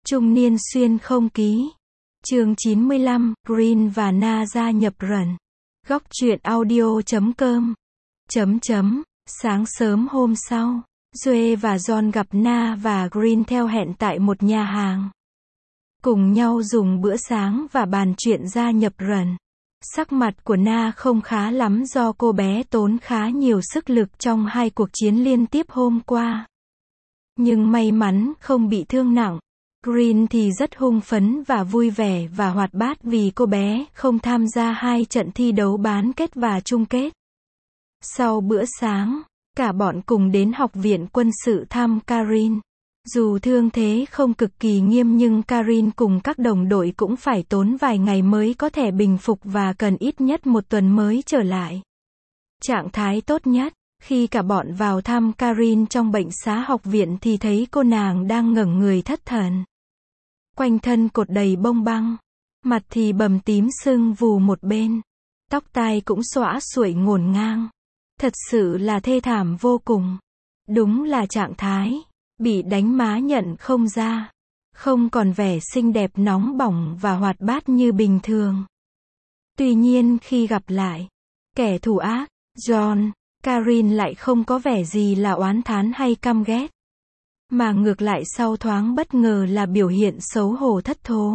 Trung niên xuyên không ký. Chương 95, Green và Na gia nhập rần. Góc truyện audio.com. Sáng sớm hôm sau, Joe và John gặp Na và Green theo hẹn tại một nhà hàng. Cùng nhau dùng bữa sáng và bàn chuyện gia nhập rần. Sắc mặt của Na không khá lắm do cô bé tốn khá nhiều sức lực trong hai cuộc chiến liên tiếp hôm qua. Nhưng may mắn không bị thương nặng. Green thì rất hưng phấn và vui vẻ và hoạt bát vì cô bé không tham gia hai trận thi đấu bán kết và chung kết. Sau bữa sáng, cả bọn cùng đến học viện quân sự thăm Karin. Dù thương thế không cực kỳ nghiêm nhưng Karin cùng các đồng đội cũng phải tốn vài ngày mới có thể bình phục và cần ít nhất một tuần mới trở lại trạng thái tốt nhất. Khi cả bọn vào thăm Karin trong bệnh xá học viện thì thấy cô nàng đang ngẩng người thất thần. Quanh thân cột đầy bông băng, mặt thì bầm tím sưng vù một bên, tóc tai cũng xõa xuội ngổn ngang. Thật sự là thê thảm vô cùng. Đúng là trạng thái bị đánh má nhận không ra, không còn vẻ xinh đẹp nóng bỏng và hoạt bát như bình thường. Tuy nhiên khi gặp lại kẻ thù ác, John, Karin lại không có vẻ gì là oán thán hay căm ghét, mà ngược lại sau thoáng bất ngờ là biểu hiện xấu hổ thất thố.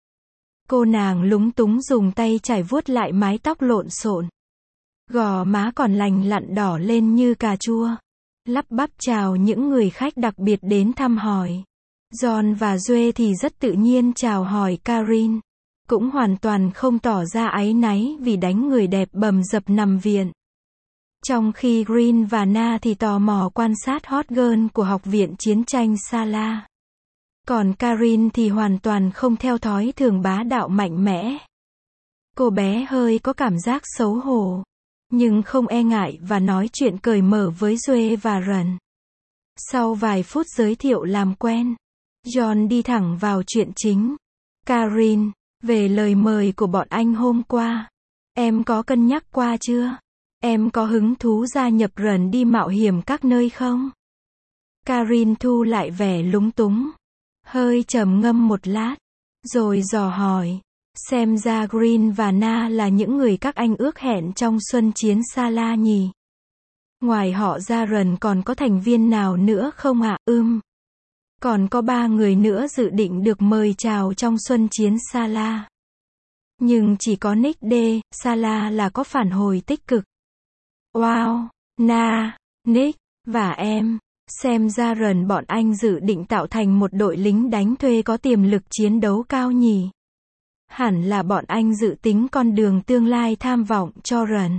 Cô nàng lúng túng dùng tay chải vuốt lại mái tóc lộn xộn. Gò má còn lành lặn đỏ lên như cà chua. Lắp bắp chào những người khách đặc biệt đến thăm hỏi. John và Joe thì rất tự nhiên chào hỏi Karin. Cũng hoàn toàn không tỏ ra áy náy vì đánh người đẹp bầm dập nằm viện. Trong khi Green và Na thì tò mò quan sát hot girl của học viện chiến tranh Sala. Còn Karin thì hoàn toàn không theo thói thường bá đạo mạnh mẽ. Cô bé hơi có cảm giác xấu hổ, nhưng không e ngại và nói chuyện cởi mở với Joe và Rần. Sau vài phút giới thiệu làm quen, John đi thẳng vào chuyện chính. Karin, về lời mời của bọn anh hôm qua, em có cân nhắc qua chưa? Em có hứng thú gia nhập rần đi mạo hiểm các nơi không? Karin thu lại vẻ lúng túng, hơi trầm ngâm một lát, rồi dò hỏi. Xem ra Green và Na là những người các anh ước hẹn trong xuân chiến Sala nhỉ? Ngoài họ ra rần còn có thành viên nào nữa không ạ? Còn có 3 người nữa dự định được mời chào trong xuân chiến Sala. Nhưng chỉ có Nick D. Sala là có phản hồi tích cực. Wow, Na, Nick, và em. Xem ra rần bọn anh dự định tạo thành một đội lính đánh thuê có tiềm lực chiến đấu cao nhỉ? Hẳn là bọn anh dự tính con đường tương lai tham vọng cho rần.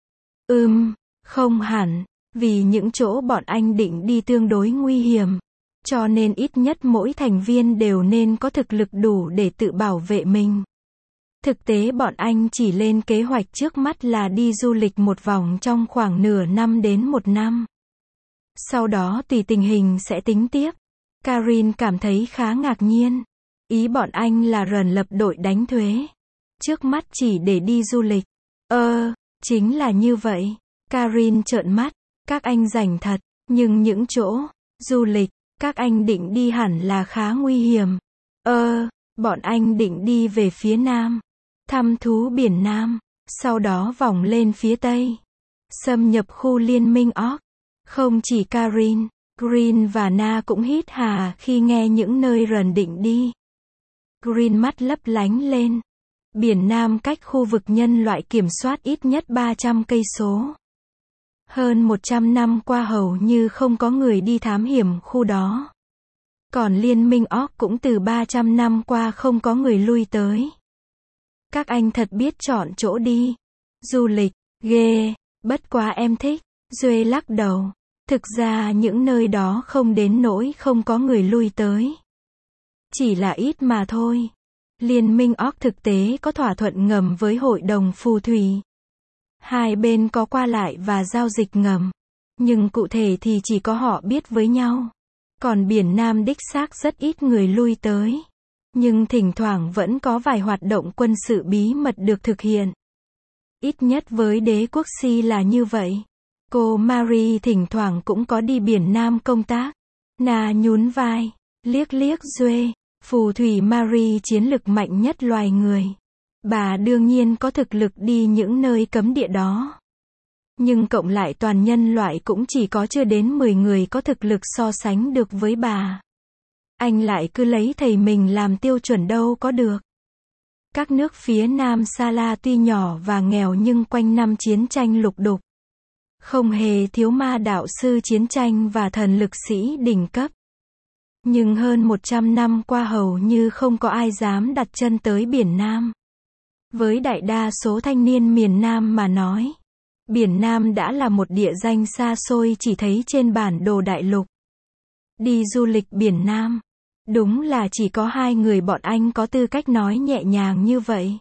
Không hẳn, vì những chỗ bọn anh định đi tương đối nguy hiểm. Cho nên ít nhất mỗi thành viên đều nên có thực lực đủ để tự bảo vệ mình. Thực tế bọn anh chỉ lên kế hoạch trước mắt là đi du lịch một vòng trong khoảng nửa năm đến 1 năm. Sau đó tùy tình hình sẽ tính tiếp. Karin cảm thấy khá ngạc nhiên. Ý bọn anh là rần lập đội đánh thuế. Trước mắt chỉ để đi du lịch. Chính là như vậy. Karin trợn mắt. Các anh rảnh thật. Nhưng những chỗ du lịch các anh định đi hẳn là khá nguy hiểm. Bọn anh định đi về phía nam, thăm thú biển Nam, sau đó vòng lên phía Tây, xâm nhập khu liên minh Orc. Không chỉ Karin, Green và Na cũng hít hà khi nghe những nơi rần định đi. Green mắt lấp lánh lên. Biển Nam cách khu vực nhân loại kiểm soát ít nhất 300 cây số. Hơn 100 năm qua hầu như không có người đi thám hiểm khu đó. Còn liên minh Orc cũng từ 300 năm qua không có người lui tới. Các anh thật biết chọn chỗ đi. Du lịch, ghê, bất quá em thích. Duê lắc đầu. Thực ra những nơi đó không đến nỗi không có người lui tới. Chỉ là ít mà thôi. Liên minh Orc thực tế có thỏa thuận ngầm với hội đồng phù thủy. Hai bên có qua lại và giao dịch ngầm. Nhưng cụ thể thì chỉ có họ biết với nhau. Còn biển Nam đích xác rất ít người lui tới. Nhưng thỉnh thoảng vẫn có vài hoạt động quân sự bí mật được thực hiện. Ít nhất với đế quốc Si là như vậy. Cô Marie thỉnh thoảng cũng có đi biển Nam công tác. Na nhún vai, liếc liếc Duê. Phù thủy Marie chiến lực mạnh nhất loài người. Bà đương nhiên có thực lực đi những nơi cấm địa đó. Nhưng cộng lại toàn nhân loại cũng chỉ có chưa đến 10 người có thực lực so sánh được với bà. Anh lại cứ lấy thầy mình làm tiêu chuẩn đâu có được. Các nước phía Nam Sala tuy nhỏ và nghèo nhưng quanh năm chiến tranh lục đục. Không hề thiếu ma đạo sư chiến tranh và thần lực sĩ đỉnh cấp. Nhưng hơn 100 năm qua hầu như không có ai dám đặt chân tới biển Nam. Với đại đa số thanh niên miền Nam mà nói, biển Nam đã là một địa danh xa xôi chỉ thấy trên bản đồ đại lục. Đi du lịch biển Nam, đúng là chỉ có 2 người bọn anh có tư cách nói nhẹ nhàng như vậy.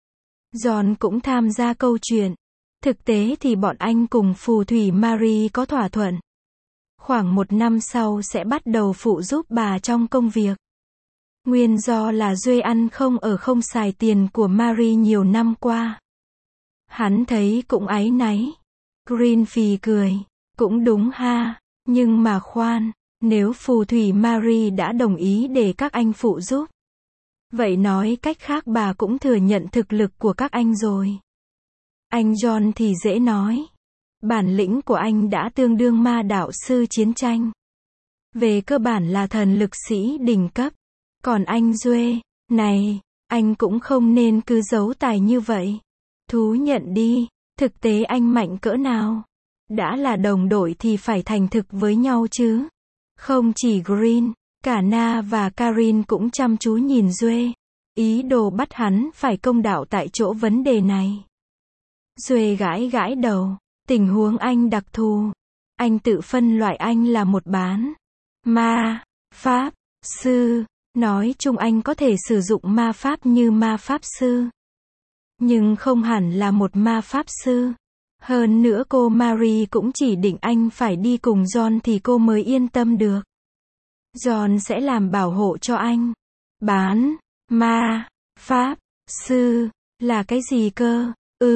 John cũng tham gia câu chuyện. Thực tế thì bọn anh cùng phù thủy Marie có thỏa thuận. Khoảng 1 năm sau sẽ bắt đầu phụ giúp bà trong công việc. Nguyên do là Duê ăn không ở không xài tiền của Marie nhiều năm qua. Hắn thấy cũng áy náy. Green phì cười. Cũng đúng ha. Nhưng mà khoan, nếu phù thủy Marie đã đồng ý để các anh phụ giúp. Vậy nói cách khác bà cũng thừa nhận thực lực của các anh rồi. Anh John thì dễ nói. Bản lĩnh của anh đã tương đương ma đạo sư chiến tranh. Về cơ bản là thần lực sĩ đỉnh cấp. Còn anh Duê, này, anh cũng không nên cứ giấu tài như vậy. Thú nhận đi, thực tế anh mạnh cỡ nào? Đã là đồng đội thì phải thành thực với nhau chứ. Không chỉ Green, cả Na và Karin cũng chăm chú nhìn Duê. Ý đồ bắt hắn phải công đạo tại chỗ vấn đề này. Duê gãi gãi đầu. Tình huống anh đặc thù. Anh tự phân loại anh là một bán ma pháp sư. Nói chung anh có thể sử dụng ma pháp như ma pháp sư. Nhưng không hẳn là một ma pháp sư. Hơn nữa cô Marie cũng chỉ định anh phải đi cùng John thì cô mới yên tâm được. John sẽ làm bảo hộ cho anh. Bán ma pháp sư là cái gì cơ?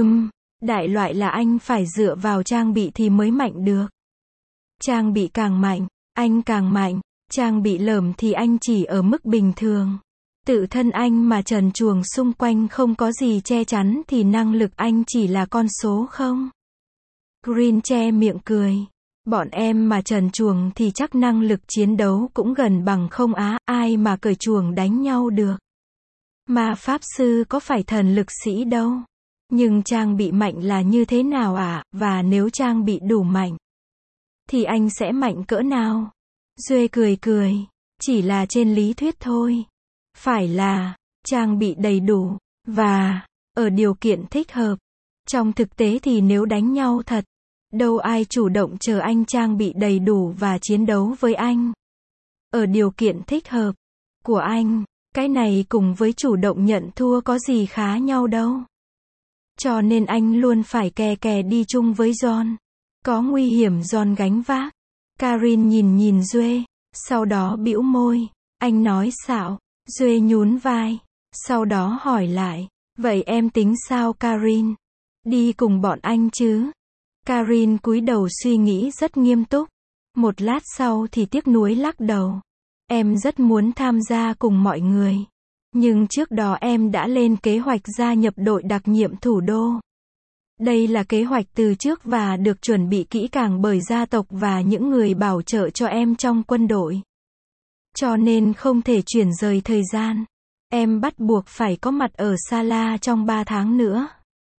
Đại loại là anh phải dựa vào trang bị thì mới mạnh được. Trang bị càng mạnh, anh càng mạnh. Trang bị lởm thì anh chỉ ở mức bình thường. Tự thân anh mà trần truồng xung quanh không có gì che chắn thì năng lực anh chỉ là con số không. Green che miệng cười. Bọn em mà trần truồng thì chắc năng lực chiến đấu cũng gần bằng không á, ai mà cởi truồng đánh nhau được. Mà pháp sư có phải thần lực sĩ đâu. Nhưng trang bị mạnh là như thế nào ạ? Và nếu trang bị đủ mạnh, thì anh sẽ mạnh cỡ nào? Duê cười cười. Chỉ là trên lý thuyết thôi. Phải là, trang bị đầy đủ, và, ở điều kiện thích hợp. Trong thực tế thì nếu đánh nhau thật, đâu ai chủ động chờ anh trang bị đầy đủ và chiến đấu với anh. Ở điều kiện thích hợp của anh, cái này cùng với chủ động nhận thua có gì khá nhau đâu. Cho nên anh luôn phải kè kè đi chung với John. Có nguy hiểm John gánh vác. Karin nhìn Duê, sau đó bĩu môi. Anh nói xạo. Duê nhún vai. Sau đó hỏi lại. Vậy em tính sao Karin? Đi cùng bọn anh chứ? Karin cúi đầu suy nghĩ rất nghiêm túc. Một lát sau thì tiếc nuối lắc đầu. Em rất muốn tham gia cùng mọi người. Nhưng trước đó em đã lên kế hoạch gia nhập đội đặc nhiệm thủ đô. Đây là kế hoạch từ trước và được chuẩn bị kỹ càng bởi gia tộc và những người bảo trợ cho em trong quân đội. Cho nên không thể chuyển rời thời gian. Em bắt buộc phải có mặt ở Sala trong 3 tháng nữa.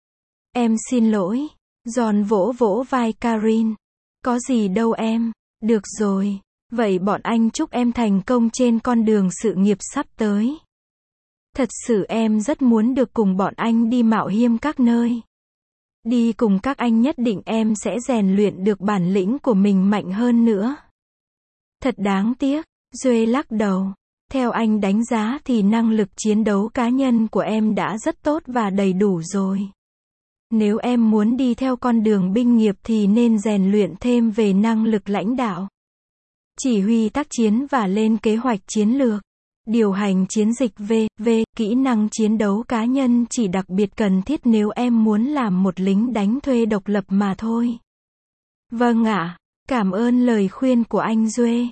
Em xin lỗi. John vỗ vỗ vai Karin. Có gì đâu em. Được rồi. Vậy bọn anh chúc em thành công trên con đường sự nghiệp sắp tới. Thật sự em rất muốn được cùng bọn anh đi mạo hiểm các nơi. Đi cùng các anh nhất định em sẽ rèn luyện được bản lĩnh của mình mạnh hơn nữa. Thật đáng tiếc. Duê lắc đầu. Theo anh đánh giá thì năng lực chiến đấu cá nhân của em đã rất tốt và đầy đủ rồi. Nếu em muốn đi theo con đường binh nghiệp thì nên rèn luyện thêm về năng lực lãnh đạo, chỉ huy tác chiến và lên kế hoạch chiến lược, điều hành chiến dịch v.v. Kỹ năng chiến đấu cá nhân chỉ đặc biệt cần thiết nếu em muốn làm một lính đánh thuê độc lập mà thôi. Vâng ạ, cảm ơn lời khuyên của anh Duê.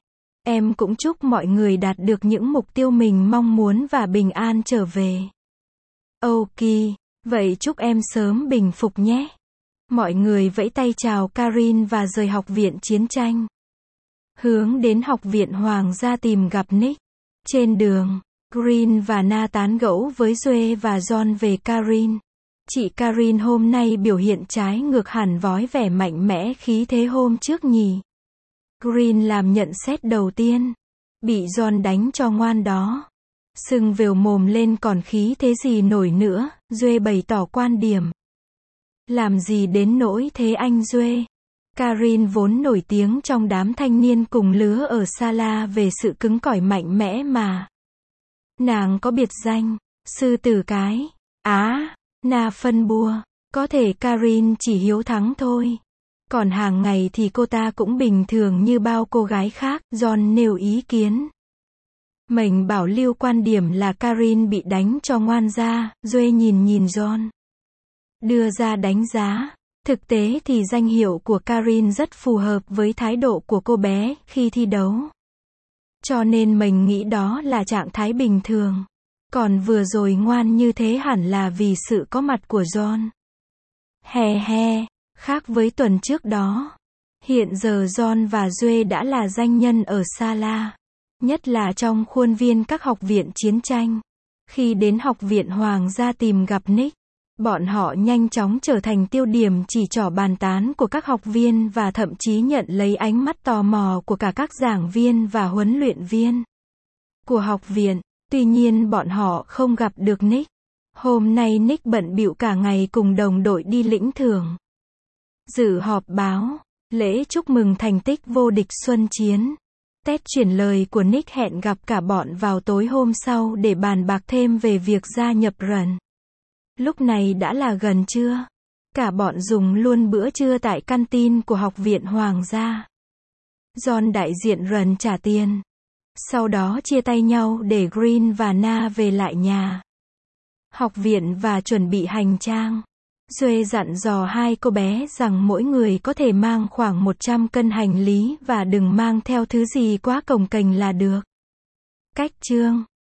Em cũng chúc mọi người đạt được những mục tiêu mình mong muốn và bình an trở về. Ok, vậy chúc em sớm bình phục nhé. Mọi người vẫy tay chào Karin và rời học viện chiến tranh. Hướng đến học viện Hoàng gia tìm gặp Nick. Trên đường, Green và Na tán gẫu với Joe và John về Karin. Chị Karin hôm nay biểu hiện trái ngược hẳn với vẻ mạnh mẽ khí thế hôm trước nhỉ. Green làm nhận xét đầu tiên. Bị John đánh cho ngoan đó. Sưng vèo mồm lên còn khí thế gì nổi nữa, Joe bày tỏ quan điểm. Làm gì đến nỗi thế anh Joe? Karin vốn nổi tiếng trong đám thanh niên cùng lứa ở Sala về sự cứng cỏi mạnh mẽ mà. Nàng có biệt danh, sư tử cái. Na phân bua. Có thể Karin chỉ hiếu thắng thôi. Còn hàng ngày thì cô ta cũng bình thường như bao cô gái khác, John nêu ý kiến. Mình bảo lưu quan điểm là Karin bị đánh cho ngoan ra, Joe nhìn John. Đưa ra đánh giá. Thực tế thì danh hiệu của Karin rất phù hợp với thái độ của cô bé khi thi đấu. Cho nên mình nghĩ đó là trạng thái bình thường. Còn vừa rồi ngoan như thế hẳn là vì sự có mặt của John. Khác với tuần trước đó. Hiện giờ John và Joe đã là danh nhân ở Sala. Nhất là trong khuôn viên các học viện chiến tranh. Khi đến học viện Hoàng gia tìm gặp Nick, bọn họ nhanh chóng trở thành tiêu điểm chỉ trỏ bàn tán của các học viên và thậm chí nhận lấy ánh mắt tò mò của cả các giảng viên và huấn luyện viên của học viện. Tuy nhiên bọn họ không gặp được Nick. Hôm nay Nick bận bịu cả ngày cùng đồng đội đi lĩnh thưởng, dự họp báo, lễ chúc mừng thành tích vô địch Xuân Chiến. Ted chuyển lời của Nick hẹn gặp cả bọn vào tối hôm sau để bàn bạc thêm về việc gia nhập RN. Lúc này đã là gần trưa. Cả bọn dùng luôn bữa trưa tại canteen của học viện Hoàng gia. John đại diện RN trả tiền. Sau đó chia tay nhau để Green và Na về lại nhà học viện và chuẩn bị hành trang. Joe dặn dò hai cô bé rằng mỗi người có thể mang khoảng 100 cân hành lý và đừng mang theo thứ gì quá cồng kềnh là được. Cách chương